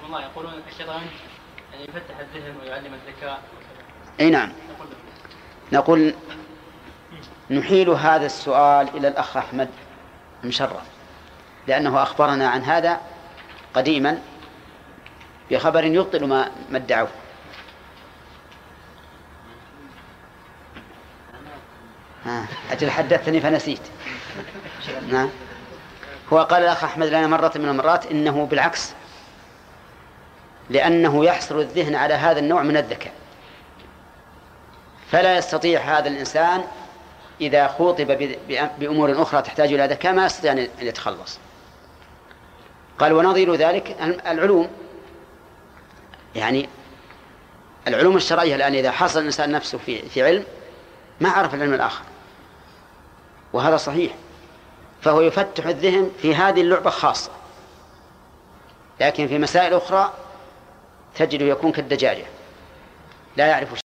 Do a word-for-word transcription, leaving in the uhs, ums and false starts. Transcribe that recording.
الله يقولون الشيطان يعني يفتح الذهن ويعلم الذكاء. أي نعم. نقول نحيل هذا السؤال إلى الأخ أحمد مشرف، لأنه أخبرنا عن هذا قديما بخبر يبطل ما ما ادعوه. ها أجل حدثتني فنسيت. ها هو قال الأخ أحمد لنا مرة من المرات إنه بالعكس، لأنه يحصر الذهن على هذا النوع من الذكاء، فلا يستطيع هذا الإنسان إذا خوطب بأمور أخرى تحتاج إلى ذكاء ما يستطيع أن يتخلص. قال ونظير ذلك العلوم، يعني العلوم الشرعية الآن إذا حصل الإنسان نفسه في في علم ما عرف العلم الآخر، وهذا صحيح، فهو يفتح الذهن في هذه اللعبة خاصة، لكن في مسائل أخرى تجده يكون كالدجاجة لا يعرف